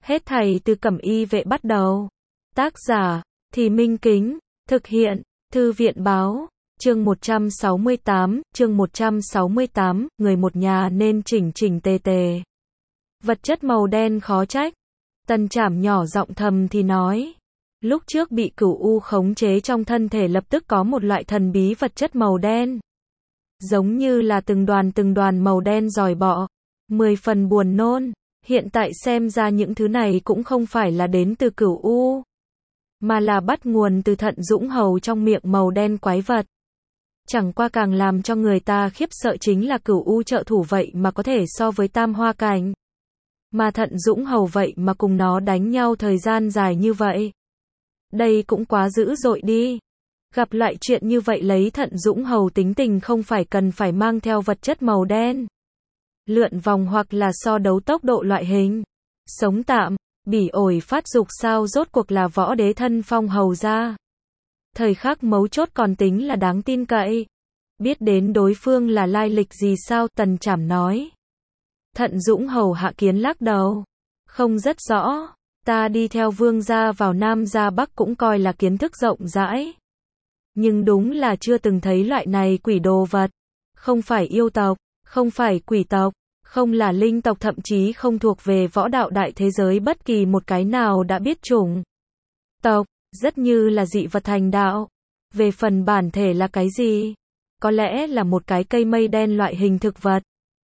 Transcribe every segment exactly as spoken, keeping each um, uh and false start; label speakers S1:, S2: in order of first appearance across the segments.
S1: Hết thảy từ Cẩm Y Vệ bắt đầu. Tác giả, Thì Minh Kính, thực hiện, Thư viện Báo, chương một trăm sáu mươi tám, chương một trăm sáu mươi tám, người một nhà nên chỉnh chỉnh tề tề. Vật chất màu đen khó trách. Tần Trảm nhỏ giọng thầm thì nói. Lúc trước bị cửu u khống chế trong thân thể lập tức có một loại thần bí vật chất màu đen. Giống như là từng đoàn từng đoàn màu đen dòi bọ. Mười phần buồn nôn. Hiện tại xem ra những thứ này cũng không phải là đến từ cửu u, mà là bắt nguồn từ thận dũng hầu trong miệng màu đen quái vật. Chẳng qua càng làm cho người ta khiếp sợ chính là cửu u trợ thủ vậy mà có thể so với tam hoa cảnh. Mà thận dũng hầu vậy mà cùng nó đánh nhau thời gian dài như vậy. Đây cũng quá dữ dội đi. Gặp lại chuyện như vậy lấy thận dũng hầu tính tình không phải cần phải mang theo vật chất màu đen. Lượn vòng hoặc là so đấu tốc độ loại hình. Sống tạm, bỉ ổi phát dục sao rốt cuộc là võ đế thân phong hầu ra. Thời khắc mấu chốt còn tính là đáng tin cậy. Biết đến đối phương là lai lịch gì sao, Tần Trảm nói. Thận dũng hầu hạ kiến lắc đầu. Không rất rõ, ta đi theo vương gia vào Nam ra Bắc cũng coi là kiến thức rộng rãi. Nhưng đúng là chưa từng thấy loại này quỷ đồ vật. Không phải yêu tộc, không phải quỷ tộc, không là linh tộc, thậm chí không thuộc về võ đạo đại thế giới bất kỳ một cái nào đã biết chủng tộc, rất như là dị vật thành đạo. Về phần bản thể là cái gì? Có lẽ là một cái cây mây đen loại hình thực vật.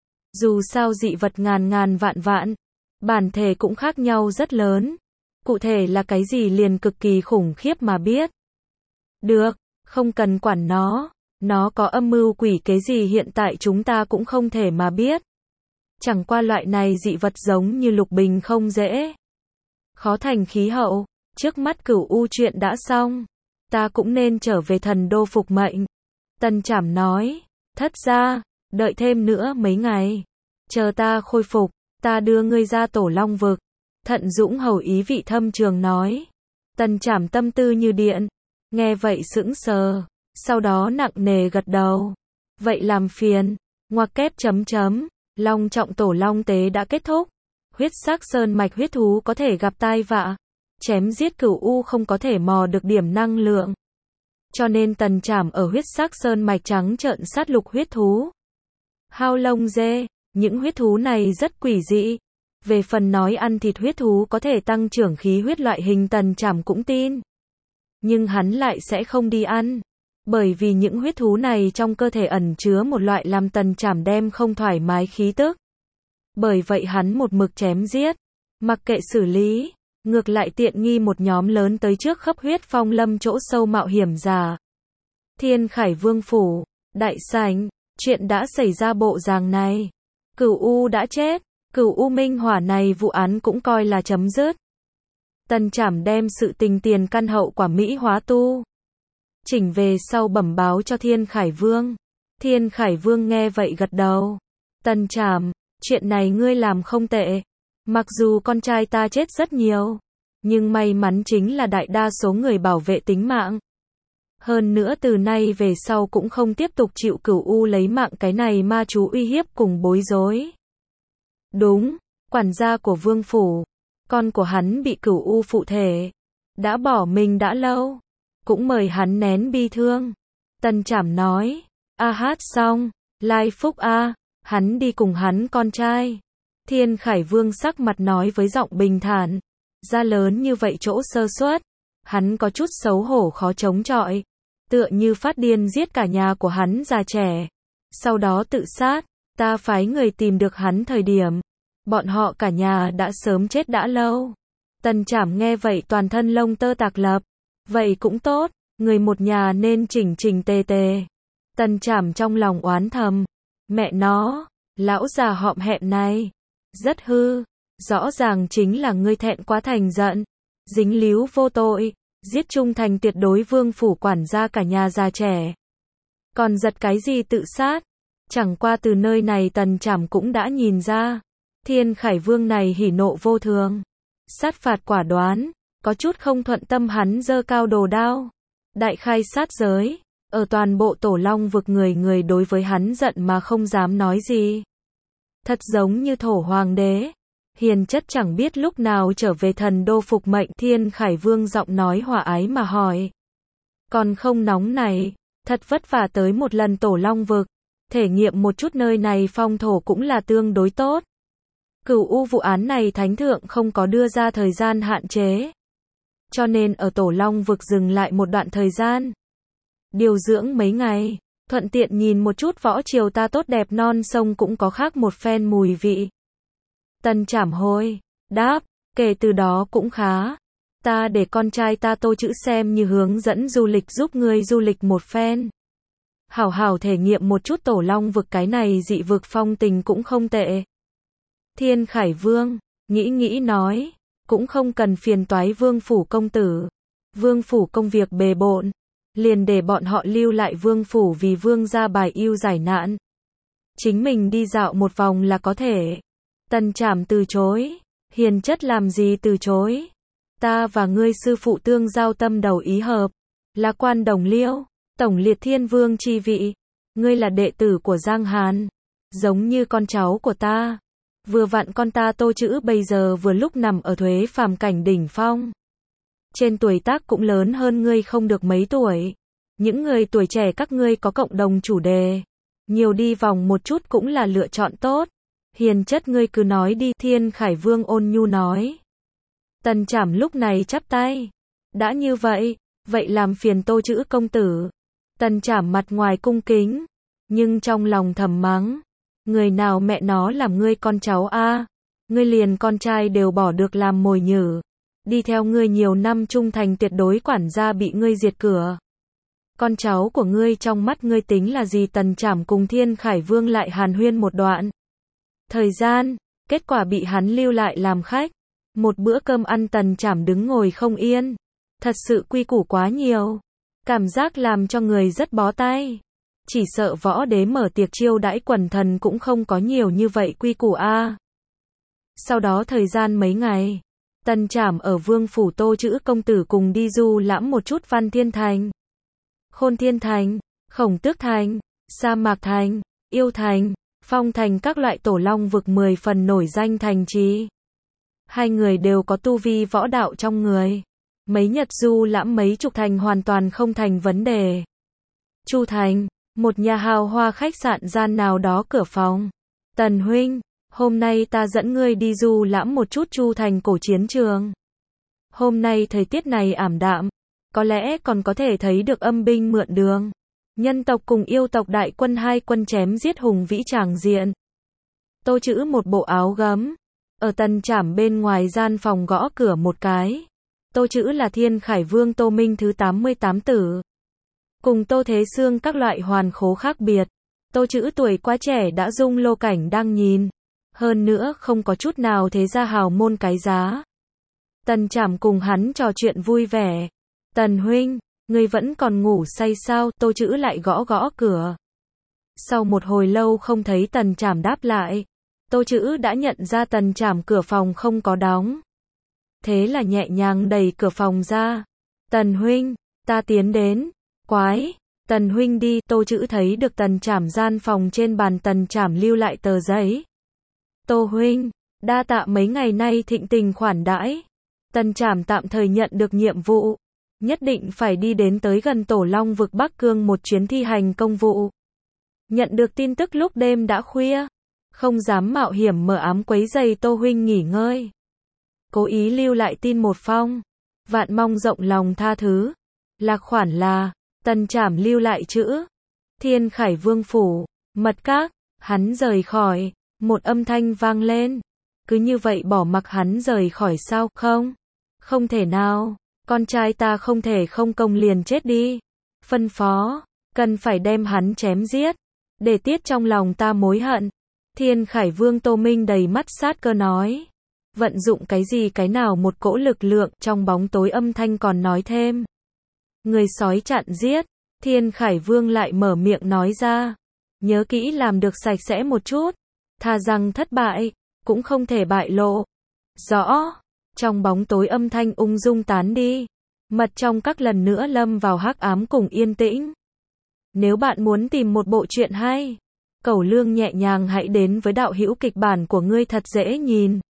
S1: Dù sao dị vật ngàn ngàn vạn vạn, bản thể cũng khác nhau rất lớn. Cụ thể là cái gì liền cực kỳ khủng khiếp mà biết. Được, không cần quản nó. Nó có âm mưu quỷ kế gì hiện tại chúng ta cũng không thể mà biết. Chẳng qua loại này dị vật giống như lục bình không dễ khó thành khí hậu. Trước mắt cửu u chuyện đã xong, ta cũng nên trở về thần đô phục mệnh. Tần Trảm nói. Thất ra, đợi thêm nữa mấy ngày. Chờ ta khôi phục, ta đưa ngươi ra Tổ Long vực. Thận dũng hầu ý vị thâm trường nói. Tần Trảm tâm tư như điện. Nghe vậy sững sờ. Sau đó nặng nề gật đầu. Vậy làm phiền. Ngoặc kép chấm chấm. Long trọng tổ long tế đã kết thúc. Huyết sắc sơn mạch huyết thú có thể gặp tai vạ. Chém giết cửu u không có thể mò được điểm năng lượng. Cho nên Tần Trảm ở huyết sắc sơn mạch trắng trợn sát lục huyết thú. Hao lông dê. Những huyết thú này rất quỷ dị. Về phần nói ăn thịt huyết thú có thể tăng trưởng khí huyết loại hình, Tần Trảm cũng tin. Nhưng hắn lại sẽ không đi ăn. Bởi vì những huyết thú này trong cơ thể ẩn chứa một loại làm Tần Trảm đem không thoải mái khí tức. Bởi vậy hắn một mực chém giết. Mặc kệ xử lý. Ngược lại tiện nghi một nhóm lớn tới trước khắp huyết phong lâm chỗ sâu mạo hiểm giả. Thiên Khải Vương Phủ. Đại sảnh. Chuyện đã xảy ra bộ dáng này. Cửu u đã chết. Cửu u minh hỏa này vụ án cũng coi là chấm dứt. Tần Trảm đem sự tình tiền căn hậu quả mỹ hóa tu chỉnh về sau bẩm báo cho Thiên Khải Vương. Thiên Khải Vương nghe vậy gật đầu. Tần Trảm, chuyện này ngươi làm không tệ. Mặc dù con trai ta chết rất nhiều, nhưng may mắn chính là đại đa số người bảo vệ tính mạng. Hơn nữa từ nay về sau cũng không tiếp tục chịu cửu u lấy mạng cái này ma chú uy hiếp cùng bối rối. Đúng, quản gia của Vương Phủ, con của hắn bị cửu u phụ thể, đã bỏ mình đã lâu. Cũng mời hắn nén bi thương. Tần Trảm nói. A hát xong. Lai Phúc A. Hắn đi cùng hắn con trai. Thiên Khải Vương sắc mặt nói với giọng bình thản. Ra lớn như vậy chỗ sơ suất. Hắn có chút xấu hổ khó chống chọi. Tựa như phát điên giết cả nhà của hắn già trẻ. Sau đó tự sát. Ta phái người tìm được hắn thời điểm. Bọn họ cả nhà đã sớm chết đã lâu. Tần Trảm nghe vậy toàn thân lông tơ tạc lập. Vậy cũng tốt, người một nhà nên chỉnh chỉnh tề tề. Tần Trảm trong lòng oán thầm. Mẹ nó, lão già họm hẹm này. Rất hư, rõ ràng chính là ngươi thẹn quá thành giận. Dính líu vô tội, giết trung thành tuyệt đối Vương Phủ quản gia cả nhà già trẻ. Còn giật cái gì tự sát? Chẳng qua từ nơi này Tần Trảm cũng đã nhìn ra. Thiên Khải Vương này hỉ nộ vô thường. Sát phạt quả đoán. Có chút không thuận tâm hắn giơ cao đồ đao. Đại khai sát giới. Ở toàn bộ Tổ Long vực người người đối với hắn giận mà không dám nói gì. Thật giống như Thổ Hoàng đế. Hiền chất chẳng biết lúc nào trở về thần đô phục mệnh. Thiên Khải Vương giọng nói hòa ái mà hỏi. Còn không nóng này, thật vất vả tới một lần Tổ Long vực, thể nghiệm một chút nơi này phong thổ cũng là tương đối tốt. Cửu U vụ án này Thánh Thượng không có đưa ra thời gian hạn chế, cho nên ở Tổ Long vực dừng lại một đoạn thời gian, điều dưỡng mấy ngày, thuận tiện nhìn một chút võ triều ta tốt đẹp non sông cũng có khác một phen mùi vị. Tần Trảm hôi đáp, kể từ đó cũng khá. Ta để con trai ta Tô Chữ xem như hướng dẫn du lịch giúp ngươi du lịch một phen. Hảo hảo thể nghiệm một chút Tổ Long vực, cái này dị vực phong tình cũng không tệ. Thiên Khải Vương nghĩ nghĩ nói, cũng không cần phiền toái Vương phủ công tử. Vương phủ công việc bề bộn, liền để bọn họ lưu lại Vương phủ vì Vương gia bài yêu giải nạn. Chính mình đi dạo một vòng là có thể. Tần Trảm từ chối. Hiền chất làm gì từ chối? Ta và ngươi sư phụ tương giao tâm đầu ý hợp, là quan đồng liêu, tổng liệt thiên vương chi vị. Ngươi là đệ tử của Giang Hàn, giống như con cháu của ta. Vừa vặn con ta Tô Chữ bây giờ vừa lúc nằm ở thuế phàm cảnh đỉnh phong. Trên tuổi tác cũng lớn hơn ngươi không được mấy tuổi. Những người tuổi trẻ các ngươi có cộng đồng chủ đề, nhiều đi vòng một chút cũng là lựa chọn tốt. Hiền chất ngươi cứ nói đi. Thiên Khải Vương ôn nhu nói. Tần Trảm lúc này chắp tay. Đã như vậy, vậy làm phiền Tô Chữ công tử. Tần Trảm mặt ngoài cung kính, nhưng trong lòng thầm mắng. Người nào mẹ nó làm ngươi con cháu a? Ngươi liền con trai đều bỏ được làm mồi nhử. Đi theo ngươi nhiều năm trung thành tuyệt đối, quản gia bị ngươi diệt cửa. Con cháu của ngươi trong mắt ngươi tính là gì? Tần Trảm cùng Thiên Khải Vương lại hàn huyên một đoạn thời gian, kết quả bị hắn lưu lại làm khách. Một bữa cơm ăn Tần Trảm đứng ngồi không yên. Thật sự quy củ quá nhiều, cảm giác làm cho người rất bó tay. Chỉ sợ võ đế mở tiệc chiêu đãi quần thần cũng không có nhiều như vậy quy củ a. Sau đó thời gian mấy ngày, Tần Trảm ở Vương phủ Tô Chữ công tử cùng đi du lãm một chút Văn Thiên Thành, Khôn Thiên Thành, Khổng Tước Thành, Sa Mạc Thành, Yêu Thành, Phong Thành, các loại Tổ Long vực mười phần nổi danh thành trì. Hai người đều có tu vi võ đạo trong người. Mấy nhật du lãm mấy chục thành hoàn toàn không thành vấn đề. Chu Thành, một nhà hào hoa khách sạn gian nào đó cửa phòng. Tần huynh, hôm nay ta dẫn ngươi đi du lãm một chút Chu Thành cổ chiến trường. Hôm nay thời tiết này ảm đạm, có lẽ còn có thể thấy được âm binh mượn đường. Nhân tộc cùng yêu tộc đại quân hai quân chém giết hùng vĩ tràng diện. Tô Chữ một bộ áo gấm, ở Tần Trảm bên ngoài gian phòng gõ cửa một cái. Tô Chữ là Thiên Khải Vương Tô Minh thứ tám mươi tám tử. Cùng Tô Thế Sương các loại hoàn khố khác biệt. Tô Chữ tuổi quá trẻ đã dung lô cảnh đang nhìn. Hơn nữa không có chút nào thế gia hào môn cái giá. Tần Trảm cùng hắn trò chuyện vui vẻ. Tần huynh, ngươi vẫn còn ngủ say sao? Tô Chữ lại gõ gõ cửa. Sau một hồi lâu không thấy Tần Trảm đáp lại, Tô Chữ đã nhận ra Tần Trảm cửa phòng không có đóng. Thế là nhẹ nhàng đẩy cửa phòng ra. Tần huynh, ta tiến đến. Quái, Tần huynh đi. Tô Chữ thấy được Tần Trảm gian phòng trên bàn Tần Trảm lưu lại tờ giấy. Tô huynh, đa tạ mấy ngày nay thịnh tình khoản đãi. Tần Trảm tạm thời nhận được nhiệm vụ, nhất định phải đi đến tới gần Tổ Long vực Bắc Cương một chuyến thi hành công vụ. Nhận được tin tức lúc đêm đã khuya, không dám mạo hiểm mở ám quấy giày Tô huynh nghỉ ngơi. Cố ý lưu lại tin một phong, vạn mong rộng lòng tha thứ. Lạc khoản là, Tần Trảm lưu lại chữ Thiên Khải Vương phủ, mật các. Hắn rời khỏi, một âm thanh vang lên. Cứ như vậy bỏ mặc hắn rời khỏi sao? Không, không thể nào, con trai ta không thể không công liền chết đi. Phân phó, cần phải đem hắn chém giết, để tiết trong lòng ta mối hận. Thiên Khải Vương Tô Minh đầy mắt sát cơ nói. Vận dụng cái gì cái nào một cỗ lực lượng? Trong bóng tối âm thanh còn nói thêm. Người sói chặn giết. Thiên Khải Vương lại mở miệng nói ra. Nhớ kỹ làm được sạch sẽ một chút. Thà rằng thất bại, cũng không thể bại lộ. Rõ. Trong bóng tối âm thanh ung dung tán đi. Mật trong các lần nữa lâm vào hắc ám cùng yên tĩnh. Nếu bạn muốn tìm một bộ truyện hay, cẩu lương nhẹ nhàng hãy đến với đạo hữu kịch bản của ngươi thật dễ nhìn.